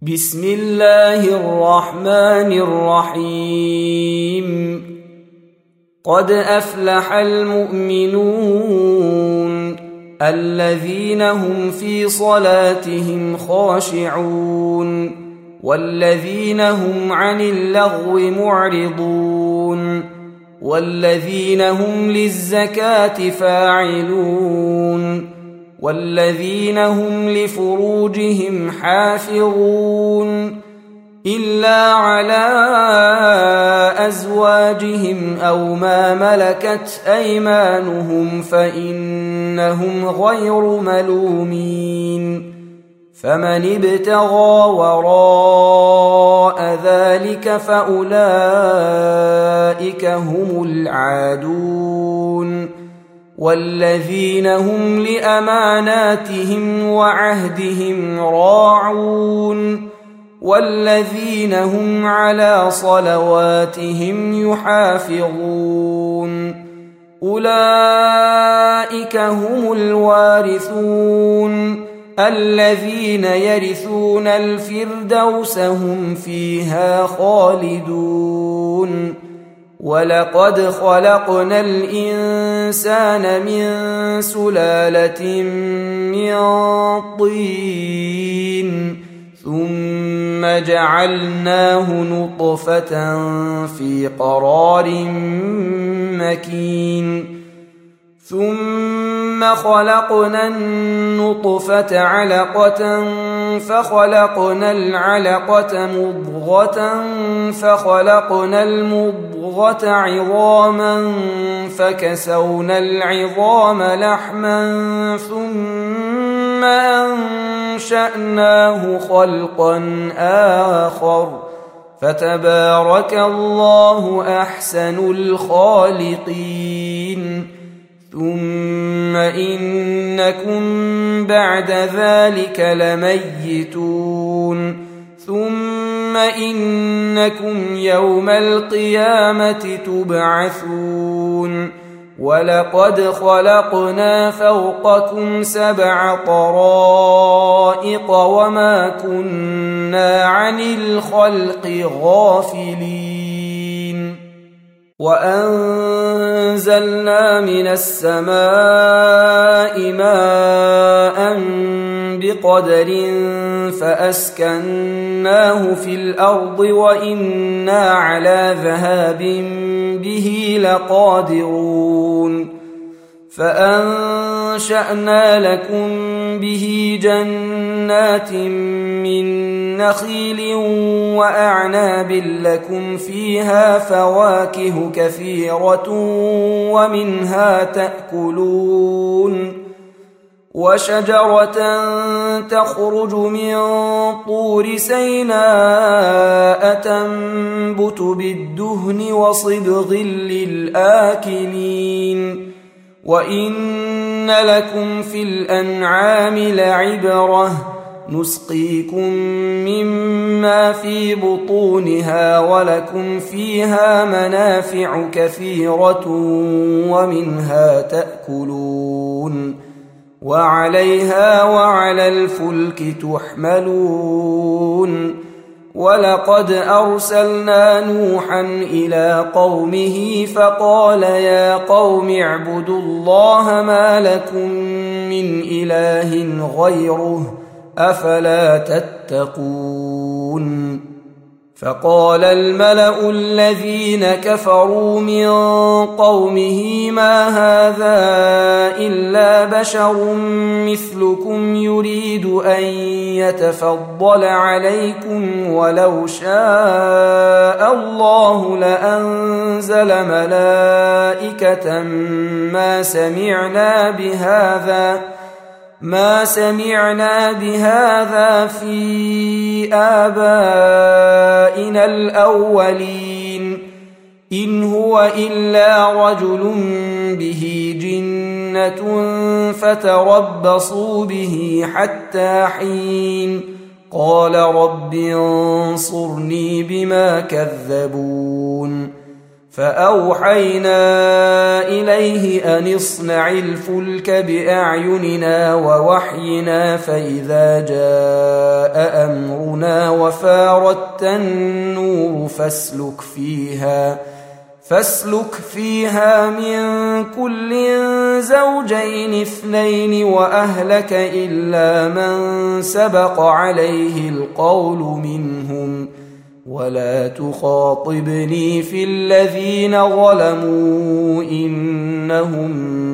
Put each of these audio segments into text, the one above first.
بسم الله الرحمن الرحيم. قد أفلح المؤمنون الذين هم في صلاتهم خاشعون والذين هم عن اللغو معرضون والذين هم للزكاة فاعلون والذين هم لفروجهم حافظون إلا على أزواجهم أو ما ملكت أيمانهم فإنهم غير ملومين. فمن ابتغى وراء ذلك فأولئك هم العادون والذين هم لأماناتهم وعهدهم راعون والذين هم على صلواتهم يحافظون. أولئك هم الوارثون الذين يرثون الفردوس هم فيها خالدون. ولقد خلقنا الإنسان من سلالة من طين ثم جعلناه نطفة في قرار مكين ثم خلقنا النطفة علقة فخلقنا العلقة مضغة فخلقنا المضغة عظاما فكسونا العظام لحما ثم أنشأناه خلقا آخر فتبارك الله أحسن الخالقين. ثم إنكم بعد ذلك لميتون ثم إنكم يوم القيامة تبعثون. ولقد خلقنا فوقكم 7 طرائق وما كنا عن الخلق غافلين. وأنزلنا من السماء ماء بقدر فأسكناه في الأرض وإنا على ذهاب به لقادرون. فأنشأنا لكم به جنات من نخيل وأعناب لكم فيها فواكه كثيرة ومنها تأكلون. وشجرة تخرج من طور سيناء تنبت بالدهن وصبغ للآكلين. وإن لكم في الأنعام لعبرة نسقيكم مما في بطونها ولكم فيها منافع كثيرة ومنها تأكلون وعليها وعلى الفلك تحملون. ولقد أرسلنا نوحا إلى قومه فقال يا قوم اعبدوا الله ما لكم من إله غيره أفلا تتقون. فقال الملأ الذين كفروا من قومه ما هذا إلا بشر مثلكم يريد أن يتفضل عليكم ولو شاء الله لأنزل ملائكة ما سمعنا بهذا في آبائنا الأولين إن هو إلا رجل به جنة فتربصوا به حتى حين. قال رب انصرني بما كذبون. فأوحينا إليه أن اصنع الفلك بأعيننا ووحينا فإذا جاء أمرنا وفارت النور فاسلك فيها من كل زوجين اثنين وأهلك إلا من سبق عليه القول منهم ولا تخاطبني في الذين ظلموا إنهم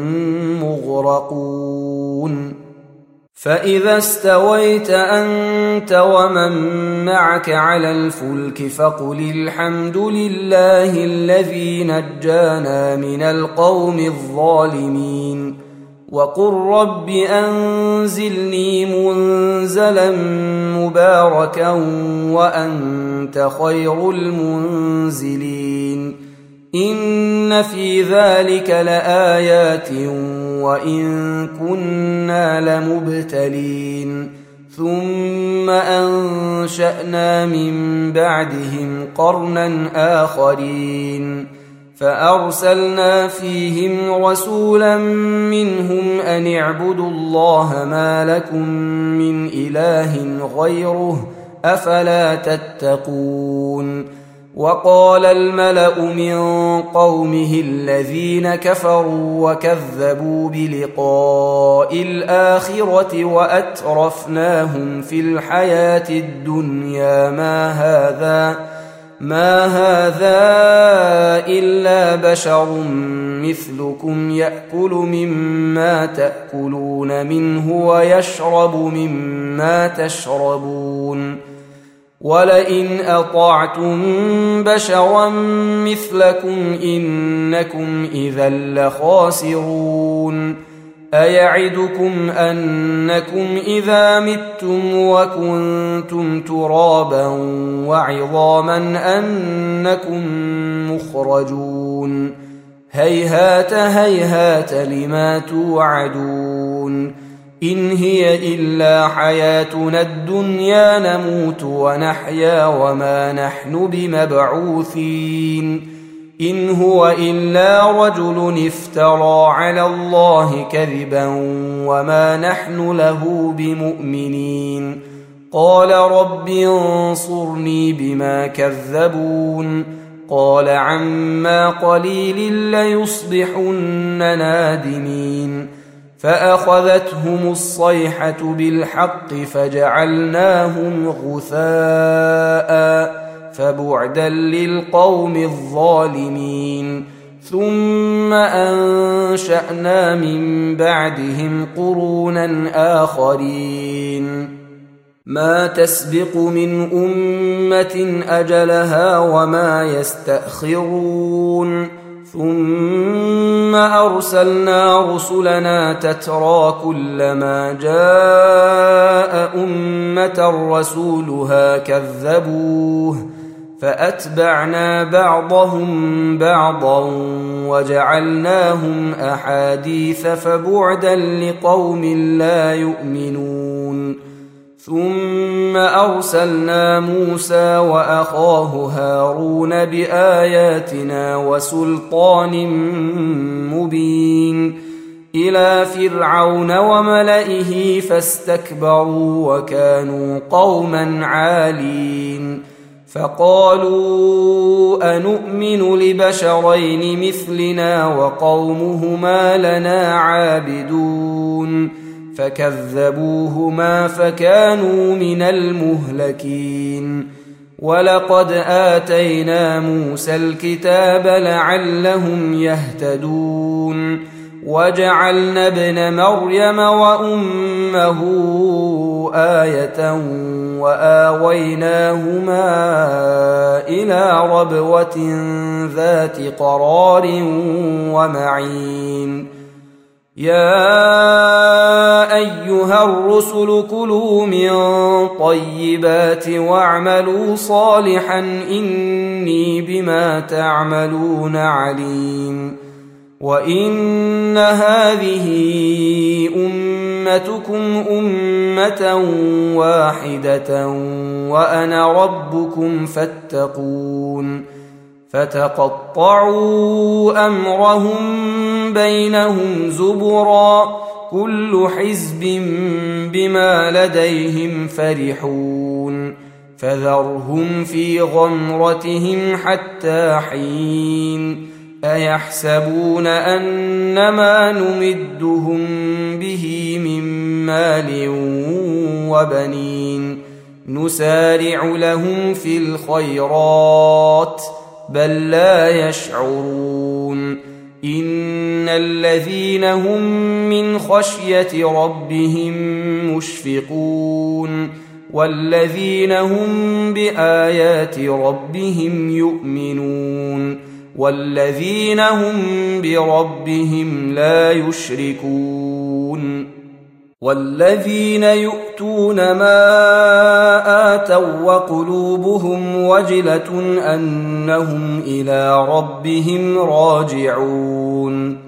مغرقون فإذا استويت أنت ومن معك على الفلك فقل الحمد لله الذي نجانا من القوم الظالمين وقل رب أنزلني منزلا مباركا وأنت خير المنزلين إن في ذلك لآيات وإن كنا لمبتلين ثم أنشأنا من بعدهم قرنا آخرين فأرسلنا فيهم رسولا منهم أن اعبدوا الله ما لكم من إله غيره أفلا تتقون وقال الملأ من قومه الذين كفروا وكذبوا بلقاء الآخرة وأترفناهم في الحياة الدنيا ما هذا إلا بشر مثلكم يأكل مما تأكلون منه ويشرب مما تشربون ولئن أطعتم بشرا مثلكم إنكم إذا لخاسرون أيعدكم أنكم إذا متم وكنتم ترابا وعظاما أنكم مخرجون هيهات هيهات لما توعدون إن هي إلا حياتنا الدنيا نموت ونحيا وما نحن بمبعوثين إن هو إلا رجل افترى على الله كذبا وما نحن له بمؤمنين قال رب انصرني بما كذبون قال عما قليل ليصبحن نادمين فأخذتهم الصيحة بالحق فجعلناهم غثاء فبعدا للقوم الظالمين ثم أنشأنا من بعدهم قرونا آخرين ما تسبق من أمة أجلها وما يستأخرون ثم أرسلنا رسلنا تترى كلما جاء أمة رسولها كذبوه فأتبعنا بعضهم بعضا وجعلناهم أحاديث فبعدا لقوم لا يؤمنون ثم أرسلنا موسى وأخاه هارون بآياتنا وسلطان مبين إلى فرعون وملئه فاستكبروا وكانوا قوما عالين فقالوا أنؤمن لبشرين مثلنا وقومهما لنا عابدون فكذبوهما فكانوا من المهلكين ولقد آتينا موسى الكتاب لعلهم يهتدون وجعلنا ابن مريم وأمه آية وآويناهما إلى ربوة ذات قرار ومعين يا أيها الرسل كلوا من طيبات واعملوا صالحا إني بما تعملون عليم وإن هذه أمتكم أمة واحدة وأنا ربكم فاتقون فتقطعوا أمرهم بينهم زبرا كل حزب بما لديهم فرحون فذرهم في غمرتهم حتى حين أيحسبون أنما نمدهم به من مال وبنين نسارع لهم في الخيرات بل لا يشعرون إن الذين هم من خشية ربهم مشفقون والذين هم بآيات ربهم يؤمنون والذين هم بربهم لا يشركون والذين يؤتون ما آتوا وقلوبهم وجلة أنهم إلى ربهم راجعون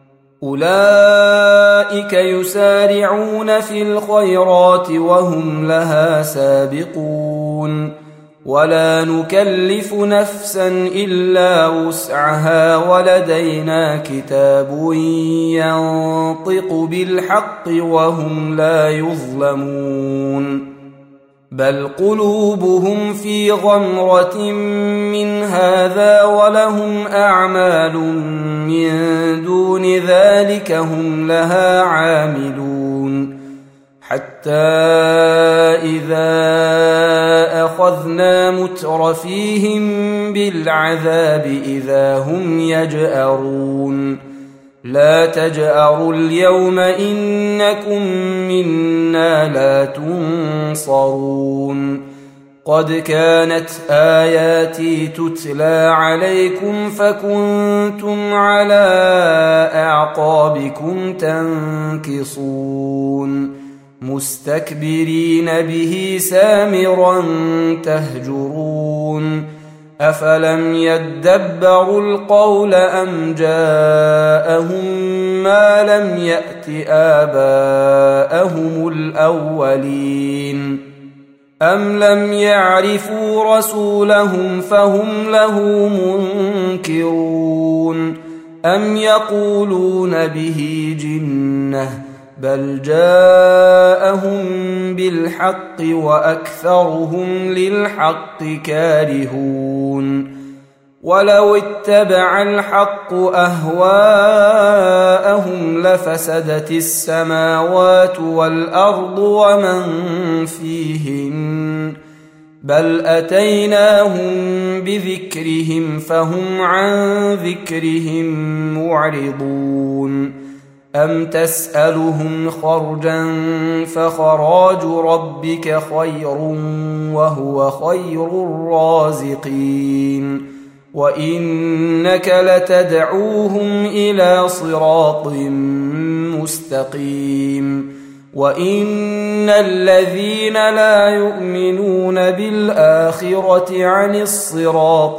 أولئك يسارعون في الخيرات وهم لها سابقون ولا نكلف نفسا إلا وسعها ولدينا كتاب ينطق بالحق وهم لا يظلمون بل قلوبهم في غمرة من هذا ولهم أعمال من دون ذلك هم لها عاملون حتى إذا أخذنا مترفيهم بالعذاب إذا هم يجأرون لا تجأروا اليوم إنكم منا لا تنصرون قد كانت آياتي تتلى عليكم فكنتم على أعقابكم تنكصون مستكبرين به سامرا تهجرون أفلم يدبروا القول أم جاءهم ما لم يأت آباءهم الأولين أم لم يعرفوا رسولهم فهم له منكرون أم يقولون به جنة بل جاءهم بالحق وأكثرهم للحق كارهون ولو اتبع الحق أهواءهم لفسدت السماوات والأرض ومن فيهن بل أتيناهم بذكرهم فهم عن ذكرهم معرضون أم تسألهم خرجا فخراج ربك خير وهو خير الرازقين وإنك لتدعوهم إلى صراط مستقيم وإن الذين لا يؤمنون بالآخرة عن الصراط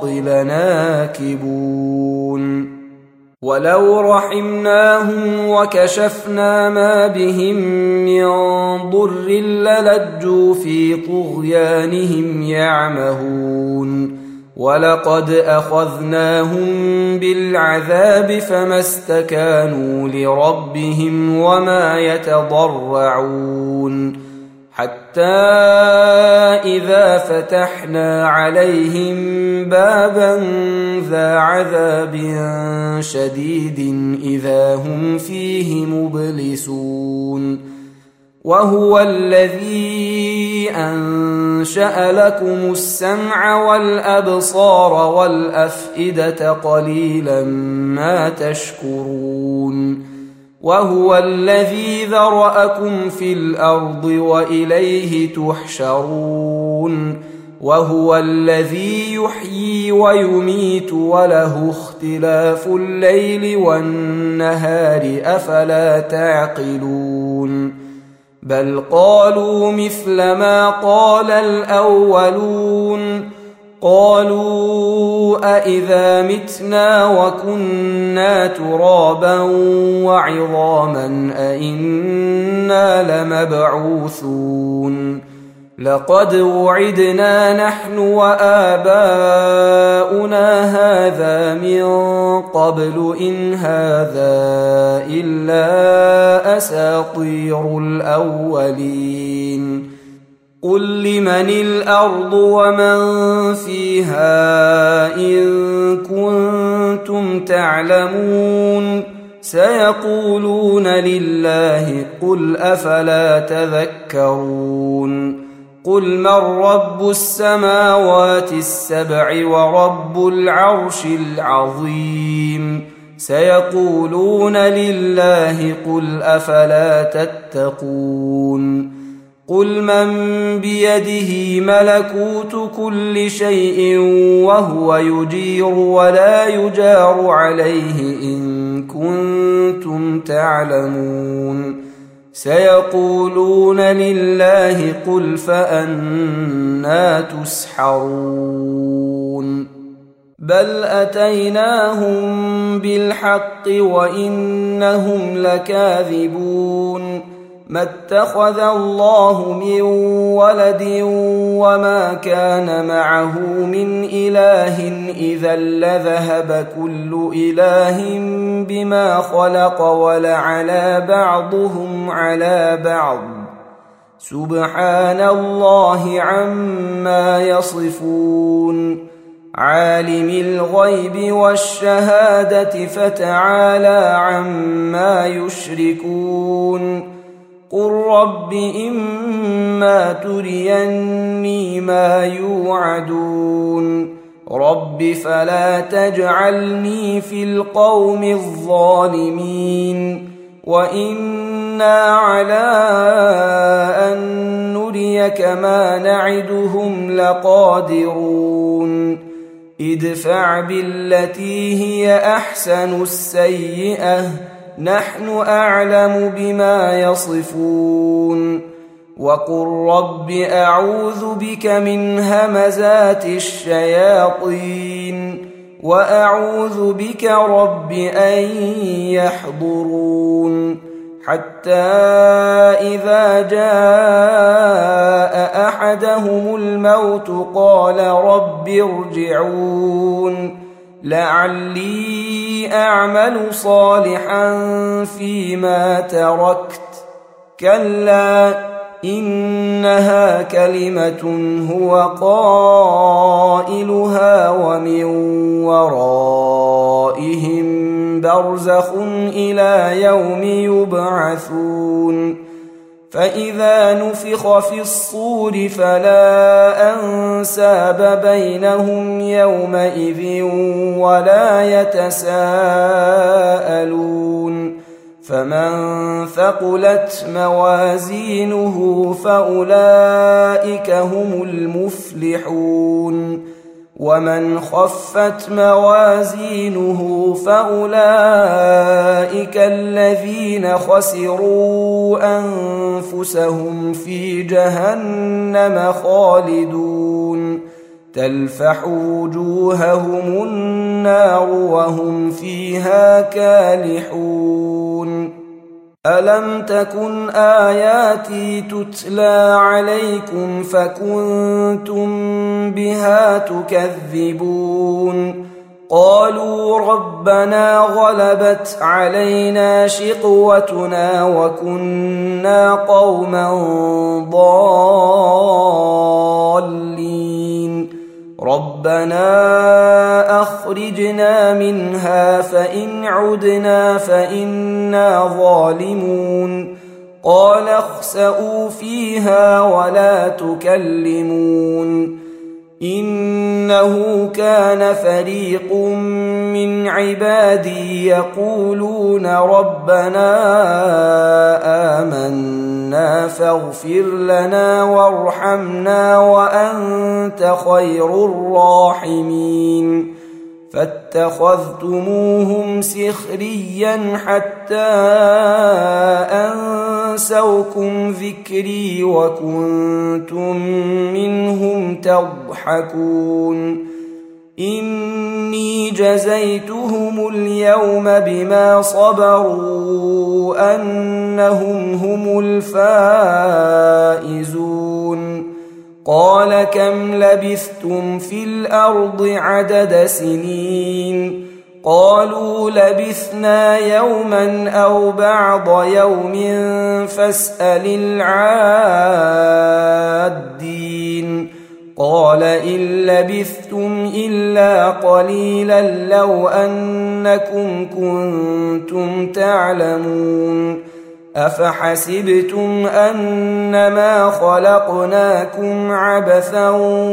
لناكبون ولو رحمناهم وكشفنا ما بهم من ضر للجوا في طغيانهم يعمهون ولقد أخذناهم بالعذاب فما استكانوا لربهم وما يتضرعون حتى إذا فتحنا عليهم بابا ذا عذاب شديد إذا هم فيه مبلسون وهو الذي أنشأ لكم السمع والأبصار والأفئدة قليلا ما تشكرون وهو الذي ذرأكم في الأرض وإليه تحشرون وهو الذي يحيي ويميت وله اختلاف الليل والنهار أفلا تعقلون بل قالوا مثل ما قال الأولون قالوا أإذا متنا وكنا ترابا وعظاما أإنا لمبعوثون لقد وعدنا نحن وآباؤنا هذا من قبل إن هذا إلا أساطير الأولين قل لمن الأرض ومن فيها إن كنتم تعلمون سيقولون لله قل أفلا تذكرون قل من رب السماوات السبع ورب العرش العظيم سيقولون لله قل أفلا تتقون قل من بيده ملكوت كل شيء وهو يجير ولا يجار عليه إن كنتم تعلمون سيقولون لله قل فأنى تسحرون بل أتيناهم بالحق وإنهم لكاذبون ما اتخذ الله من ولد وما كان معه من إله إذا لذهب كل إله بما خلق ولعلى بعضهم على بعض سبحان الله عما يصفون عالم الغيب والشهادة فتعالى عما يشركون قل رب إما تريني ما يوعدون رب فلا تجعلني في القوم الظالمين وإنا على أن نريك ما نعدهم لقادرون ادفع بالتي هي أحسن السيئة نحن أعلم بما يصفون وقل رب أعوذ بك من همزات الشياطين وأعوذ بك رب أن يحضرون حتى إذا جاء أحدهم الموت قال رب ارجعون لعلي أعمل صالحا فيما تركت كلا إنها كلمة هو قائلها ومن ورائهم برزخ إلى يوم يبعثون فإذا نفخ في الصور فلا أنساب بينهم يومئذ ولا يتساءلون فمن ثقلت موازينه فأولئك هم المفلحون ومن خفت موازينه فأولئك الذين خسروا أنفسهم في جهنم خالدون تلفح وجوههم النار وهم فيها كالحون ألم تكن آياتي تتلى عليكم فكنتم بها تكذبون قالوا ربنا غلبت علينا شقوتنا وكنا قوما ضالين ربنا أخرجنا منها فإن عدنا فإنا ظالمون قال اخسئوا فيها ولا تكلمون إنه كان فريق من عبادي يقولون ربنا آمنا فاغفر لنا وارحمنا وأنت خير الراحمين فاتخذتموهم سخريا حتى أنسوكم ذكري وكنتم منهم تضحكون إني جزيتهم اليوم بما صبروا أنهم هم الفائزون قال كم لبثتم في الأرض عدد سنين قالوا لبثنا يوما أو بعض يوم فاسأل العادين قال إن لبثتم إلا قليلا لو أنكم كنتم تعلمون أفحسبتم أنما خلقناكم عبثا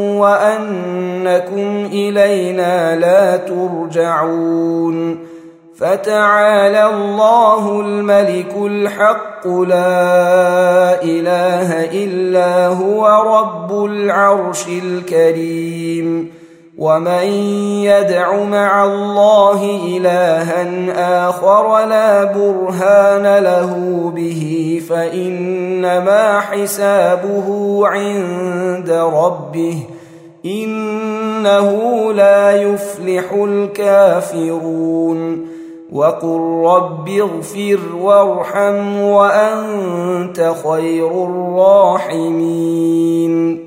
وأنكم إلينا لا ترجعون فتعالى الله الملك الحق لا إله إلا هو رب العرش الكريم ومن يدع مع الله إلها آخر لا برهان له به فإنما حسابه عند ربه إنه لا يفلح الكافرون وقل رب اغفر وارحم وأنت خير الراحمين